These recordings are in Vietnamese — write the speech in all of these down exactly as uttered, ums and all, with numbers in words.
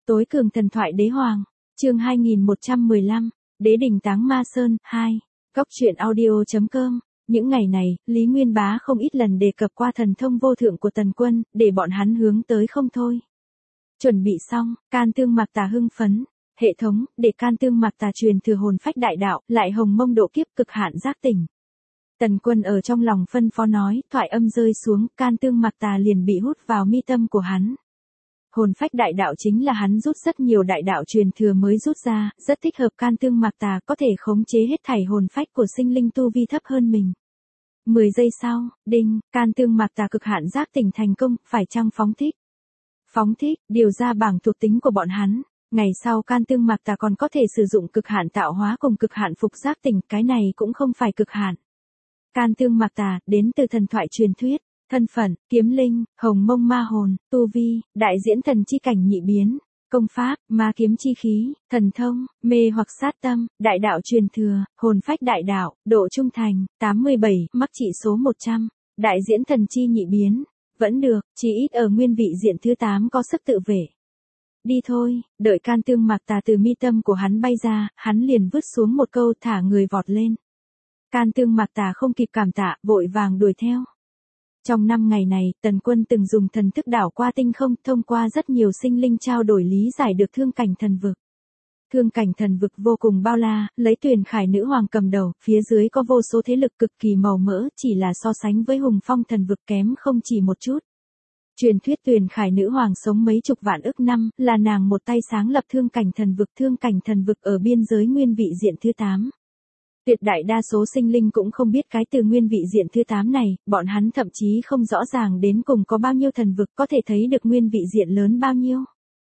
Tối cường thần thoại đế hoàng, chương hai nghìn một trăm mười lăm, Đế đỉnh Táng Ma Sơn, hai, Góc truyện audio.com. Những ngày này, Lý Nguyên Bá không ít lần đề cập qua thần thông vô thượng của Tần Quân, để bọn hắn hướng tới không thôi. Chuẩn bị xong, Can Tương Mạc Tà hưng phấn. Hệ thống, để Can Tương Mạc Tà truyền thừa hồn phách đại đạo, lại hồng mông độ kiếp cực hạn giác tỉnh. Tần Quân ở trong lòng phân phó nói, thoại âm rơi xuống, Can Tương Mạc Tà liền bị hút vào mi tâm của hắn. Hồn phách đại đạo chính là hắn rút rất nhiều đại đạo truyền thừa mới rút ra, rất thích hợp Can Tương Mạc Tà có thể khống chế hết thảy hồn phách của sinh linh tu vi thấp hơn mình. mười giây sau, đinh, Can Tương Mạc Tà cực hạn giác tỉnh thành công, phải chăng phóng thích? Phóng thích, điều ra bảng thuộc tính của bọn hắn. Ngày sau Can Tương Mạc Tà còn có thể sử dụng cực hạn tạo hóa cùng cực hạn phục giác tỉnh, cái này cũng không phải cực hạn. Can Tương Mạc Tà, đến từ thần thoại truyền thuyết, thân phận, kiếm linh, hồng mông ma hồn, tu vi, đại diễn thần chi cảnh nhị biến, công pháp, ma kiếm chi khí, thần thông, mê hoặc sát tâm, đại đạo truyền thừa, hồn phách đại đạo, độ trung thành, tám mươi bảy, mắc trị số một trăm, đại diễn thần chi nhị biến, vẫn được, chỉ ít ở nguyên vị diện thứ tám có sức tự vệ. Đi thôi, đợi Can Tương Mạc Tà từ mi tâm của hắn bay ra, hắn liền vứt xuống một câu thả người vọt lên. Can Tương Mạc Tà không kịp cảm tạ, vội vàng đuổi theo. Trong năm ngày này, Tần Quân từng dùng thần thức đảo qua tinh không, thông qua rất nhiều sinh linh trao đổi lý giải được thương cảnh thần vực. Thương cảnh thần vực vô cùng bao la, lấy Tuyền Khải nữ hoàng cầm đầu, phía dưới có vô số thế lực cực kỳ màu mỡ, chỉ là so sánh với Hùng Phong thần vực kém không chỉ một chút. Truyền thuyết Tuyền Khải nữ hoàng sống mấy chục vạn ức năm, là nàng một tay sáng lập thương cảnh thần vực, thương cảnh thần vực ở biên giới nguyên vị diện thứ tám. Tuyệt đại đa số sinh linh cũng không biết cái từ nguyên vị diện thứ tám này, bọn hắn thậm chí không rõ ràng đến cùng có bao nhiêu thần vực, có thể thấy được nguyên vị diện lớn bao nhiêu.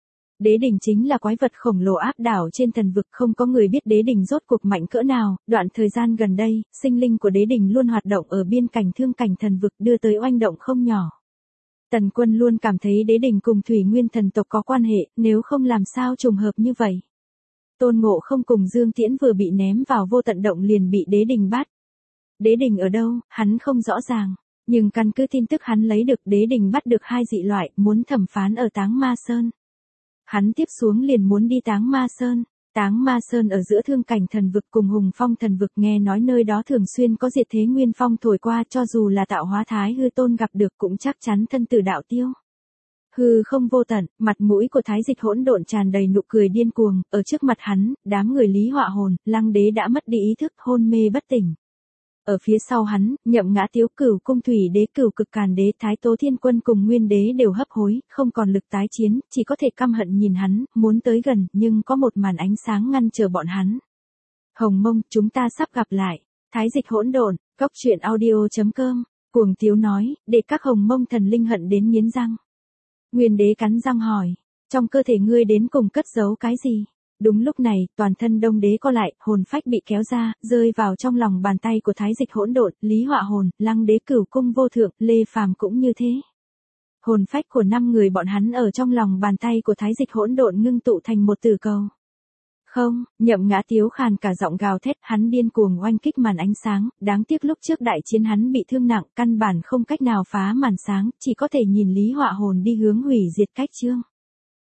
Đế đỉnh chính là quái vật khổng lồ áp đảo trên thần vực, không có người biết đế đỉnh rốt cuộc mạnh cỡ nào. Đoạn thời gian gần đây, sinh linh của đế đỉnh luôn hoạt động ở biên cảnh thương cảnh thần vực, đưa tới oanh động không nhỏ. Tần Quân luôn cảm thấy đế đỉnh cùng Thủy Nguyên thần tộc có quan hệ, nếu không làm sao trùng hợp như vậy. Tôn Ngộ Không cùng Dương Tiễn vừa bị ném vào vô tận động liền bị đế đỉnh bắt. Đế đỉnh ở đâu, hắn không rõ ràng, nhưng căn cứ tin tức hắn lấy được, đế đỉnh bắt được hai dị loại, muốn thẩm phán ở Táng Ma Sơn. Hắn tiếp xuống liền muốn đi Táng Ma Sơn. Táng Ma Sơn ở giữa thương cảnh thần vực cùng Hùng Phong thần vực, nghe nói nơi đó thường xuyên có diệt thế nguyên phong thổi qua, cho dù là tạo hóa Thái Hư Tôn gặp được cũng chắc chắn thân tử đạo tiêu. Hư không vô tận, mặt mũi của Thái Dịch Hỗn Độn tràn đầy nụ cười điên cuồng, ở trước mặt hắn, đám người Lý Họa Hồn, Lăng Đế đã mất đi ý thức, hôn mê bất tỉnh. Ở phía sau hắn, Nhậm Ngã Tiếu Cửu, Cung Thủy Đế, Cửu Cực Càn Đế, Thái Tố Thiên Quân cùng Nguyên Đế đều hấp hối, không còn lực tái chiến, chỉ có thể căm hận nhìn hắn, muốn tới gần, nhưng có một màn ánh sáng ngăn chờ bọn hắn. Hồng Mông, chúng ta sắp gặp lại. Thái Dịch Hỗn Độn, Góc truyện audio.com, cuồng tiếu nói, để các Hồng Mông thần linh hận đến nghiến răng. Nguyên Đế cắn răng hỏi, trong cơ thể ngươi đến cùng cất giấu cái gì? Đúng lúc này, toàn thân Đông Đế co lại, hồn phách bị kéo ra, rơi vào trong lòng bàn tay của Thái Dịch Hỗn Độn, Lý Họa Hồn, Lăng Đế, Cửu Cung Vô Thượng, Lê Phàm cũng như thế. Hồn phách của năm người bọn hắn ở trong lòng bàn tay của Thái Dịch Hỗn Độn ngưng tụ thành một tử cầu. Không, Nhậm Ngã Tiếu khàn cả giọng gào thét, hắn điên cuồng oanh kích màn ánh sáng, đáng tiếc lúc trước đại chiến hắn bị thương nặng, căn bản không cách nào phá màn sáng, chỉ có thể nhìn Lý Họa Hồn đi hướng hủy diệt cách chương.